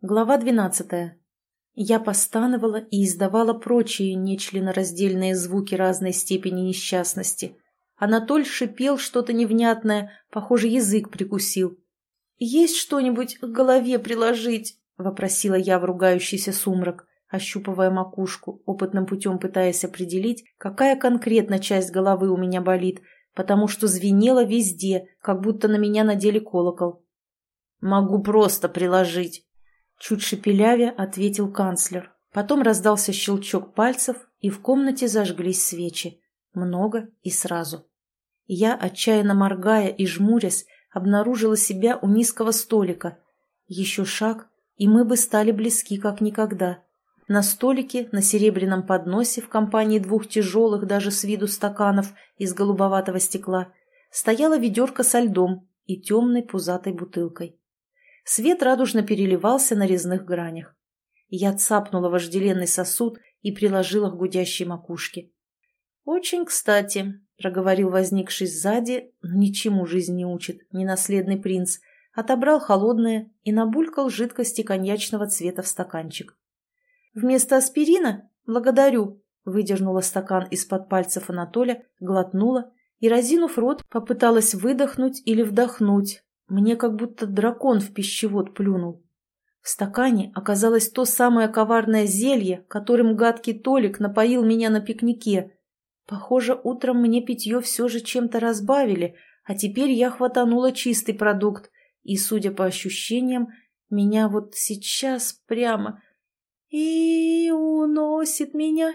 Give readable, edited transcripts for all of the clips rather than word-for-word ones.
Глава 12. Я постановала и издавала прочие нечленораздельные звуки разной степени несчастности. Анатоль шипел что-то невнятное, похоже, язык прикусил. «Есть что-нибудь к голове приложить?» — вопросила я в ругающийся сумрак, ощупывая макушку, опытным путем пытаясь определить, какая конкретно часть головы у меня болит, потому что звенело везде, как будто на меня надели колокол. «Могу просто приложить», — чуть шепелявя ответил канцлер. Потом раздался щелчок пальцев, и в комнате зажглись свечи. Много и сразу. Я, отчаянно моргая и жмурясь, обнаружила себя у низкого столика. Еще шаг, и мы бы стали близки как никогда. На столике, на серебряном подносе в компании двух тяжелых даже с виду стаканов из голубоватого стекла стояла ведерко со льдом и темной пузатой бутылкой. Свет радужно переливался на резных гранях. Я цапнула вожделенный сосуд и приложила к гудящей макушке. «Очень кстати», — проговорил возникший сзади, но ничему жизнь не учит, ненаследный принц, отобрал холодное и набулькал жидкости коньячного цвета в стаканчик. «Вместо аспирина? Благодарю», — выдернула стакан из-под пальцев Анатоля, глотнула и, разинув рот, попыталась выдохнуть или вдохнуть. Мне как будто дракон в пищевод плюнул. В стакане оказалось то самое коварное зелье, которым гадкий Толик напоил меня на пикнике. Похоже, утром мне питье все же чем-то разбавили, а теперь я хватанула чистый продукт, и, судя по ощущениям, меня вот сейчас прямо... И уносит меня,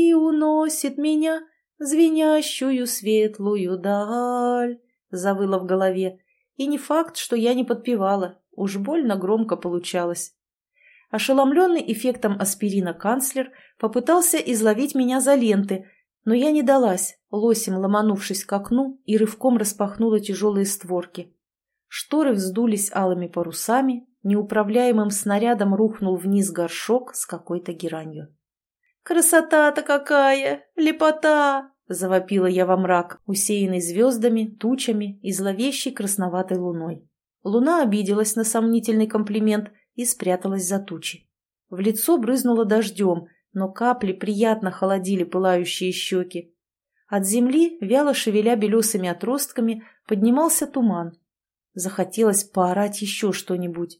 звенящую светлую даль, завыла в голове. И не факт, что я не подпевала, уж больно громко получалось. Ошеломленный эффектом аспирина канцлер попытался изловить меня за ленты, но я не далась, лосем ломанувшись к окну и рывком распахнула тяжелые створки. Шторы вздулись алыми парусами, неуправляемым снарядом рухнул вниз горшок с какой-то геранью. «Красота-то какая! Лепота!» — завопила я во мрак, усеянный звездами, тучами и зловещей красноватой луной. Луна обиделась на сомнительный комплимент и спряталась за тучи. В лицо брызнуло дождем, но капли приятно холодили пылающие щеки. От земли, вяло шевеля белесыми отростками, поднимался туман. Захотелось поорать еще что-нибудь.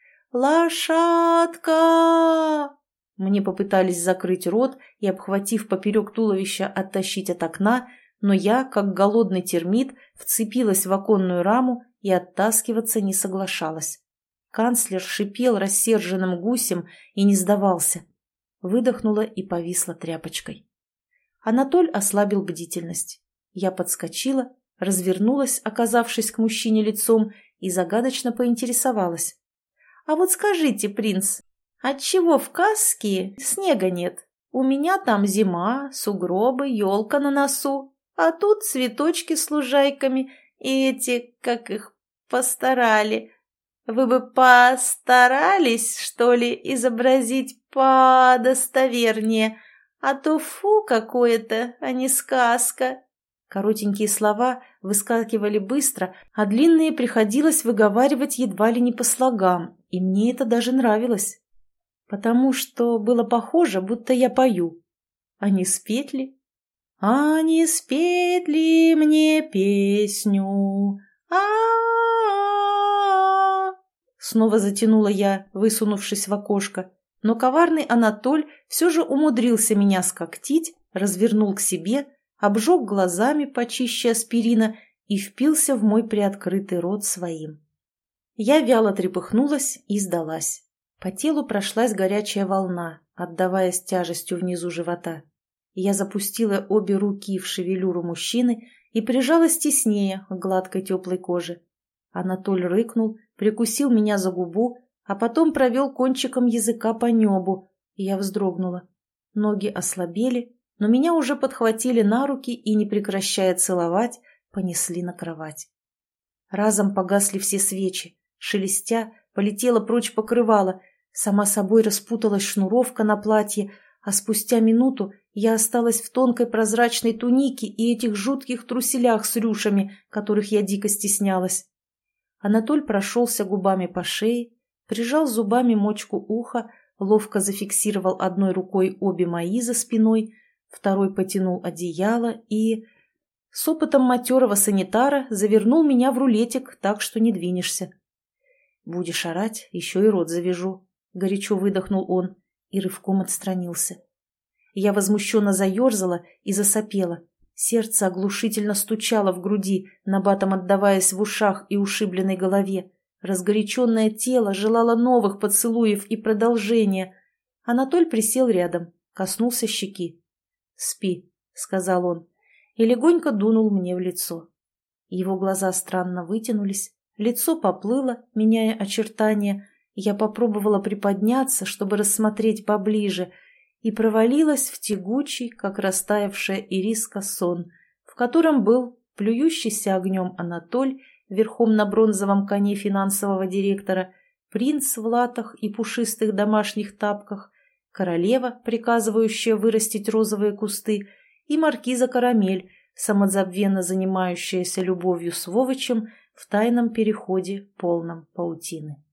«Лошадка!» Мне попытались закрыть рот и, обхватив поперек туловища, оттащить от окна, но я, как голодный термит, вцепилась в оконную раму и оттаскиваться не соглашалась. Канцлер шипел рассерженным гусем и не сдавался. Выдохнула и повисла тряпочкой. Анатоль ослабил бдительность. Я подскочила, развернулась, оказавшись к мужчине лицом, и загадочно поинтересовалась. «А вот скажите, принц, отчего в Касске снега нет? У меня там зима, сугробы, елка на носу, а тут цветочки с лужайками и эти, как их, постарали. Вы бы постарались, что ли, изобразить подостовернее, а то фу какое-то, а не сказка». Коротенькие слова выскакивали быстро, а длинные приходилось выговаривать едва ли не по слогам, и мне это даже нравилось. Потому что было похоже, будто я пою. А не спеть ли? А не спеть ли мне песню? А-а-а! Снова затянула я, высунувшись в окошко. Но коварный Анатоль все же умудрился меня скоктить, развернул к себе, обжег глазами почище аспирина и впился в мой приоткрытый рот своим. Я вяло трепыхнулась и сдалась. По телу прошлась горячая волна, отдаваясь тяжестью внизу живота. Я запустила обе руки в шевелюру мужчины и прижалась теснее к гладкой теплой коже. Анатоль рыкнул, прикусил меня за губу, а потом провел кончиком языка по небу, и я вздрогнула. Ноги ослабели, но меня уже подхватили на руки и, не прекращая целовать, понесли на кровать. Разом погасли все свечи, шелестя, полетело прочь покрывало, сама собой распуталась шнуровка на платье, а спустя минуту я осталась в тонкой прозрачной тунике и этих жутких труселях с рюшами, которых я дико стеснялась. Анатоль прошелся губами по шее, прижал зубами мочку уха, ловко зафиксировал одной рукой обе мои за спиной, второй потянул одеяло и... с опытом матерого санитара завернул меня в рулетик так, что не двинешься. «Будешь орать, еще и рот завяжу», — горячо выдохнул он и рывком отстранился. Я возмущенно заерзала и засопела. Сердце оглушительно стучало в груди, набатом отдаваясь в ушах и ушибленной голове. Разгоряченное тело желало новых поцелуев и продолжения. Анатоль присел рядом, коснулся щеки. «Спи», — сказал он, и легонько дунул мне в лицо. Его глаза странно вытянулись, лицо поплыло, меняя очертания. Я попробовала приподняться, чтобы рассмотреть поближе, и провалилась в тягучий, как растаявшая ириска, сон, в котором был плюющийся огнем Анатоль верхом на бронзовом коне финансового директора, принц в латах и пушистых домашних тапках, королева, приказывающая вырастить розовые кусты, и маркиза Карамель, самозабвенно занимающаяся любовью с Вовычем в тайном переходе, полном паутины.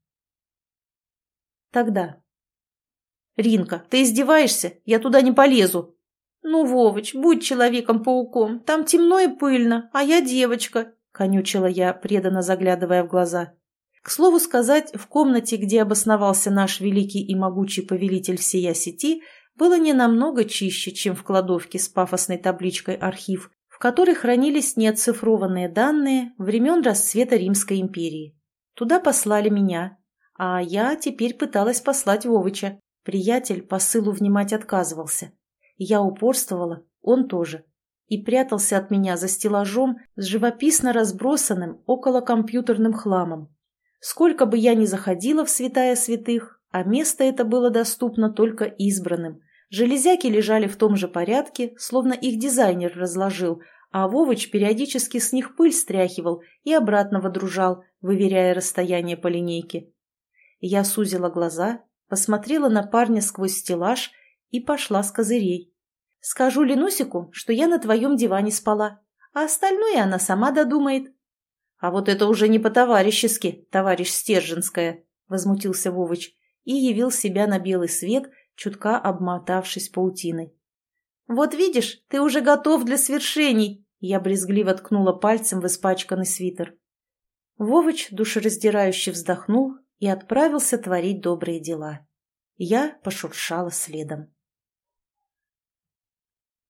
Тогда. «Ринка, ты издеваешься? Я туда не полезу!» «Ну, Вовыч, будь Человеком-пауком, там темно и пыльно, а я девочка», — конючила я, преданно заглядывая в глаза. К слову сказать, в комнате, где обосновался наш великий и могучий повелитель всея сети, было не намного чище, чем в кладовке с пафосной табличкой «Архив», в которой хранились неоцифрованные данные времен расцвета Римской империи. Туда послали меня, а я теперь пыталась послать Вовыча. Приятель посылу внимать отказывался. Я упорствовала, он тоже. И прятался от меня за стеллажом с живописно разбросанным околокомпьютерным хламом. Сколько бы я ни заходила в святая святых, а место это было доступно только избранным. Железяки лежали в том же порядке, словно их дизайнер разложил, а Вовыч периодически с них пыль стряхивал и обратно водружал, выверяя расстояние по линейке. Я сузила глаза, посмотрела на парня сквозь стеллаж и пошла с козырей. «Скажу Ленусику, что я на твоем диване спала, а остальное она сама додумает». «А вот это уже не по-товарищески, товарищ Стерженская», — возмутился Вовыч и явил себя на белый свет, чутка обмотавшись паутиной. «Вот видишь, ты уже готов для свершений!» Я брезгливо ткнула пальцем в испачканный свитер. Вовыч душераздирающе вздохнул и отправился творить добрые дела. Я пошуршала следом.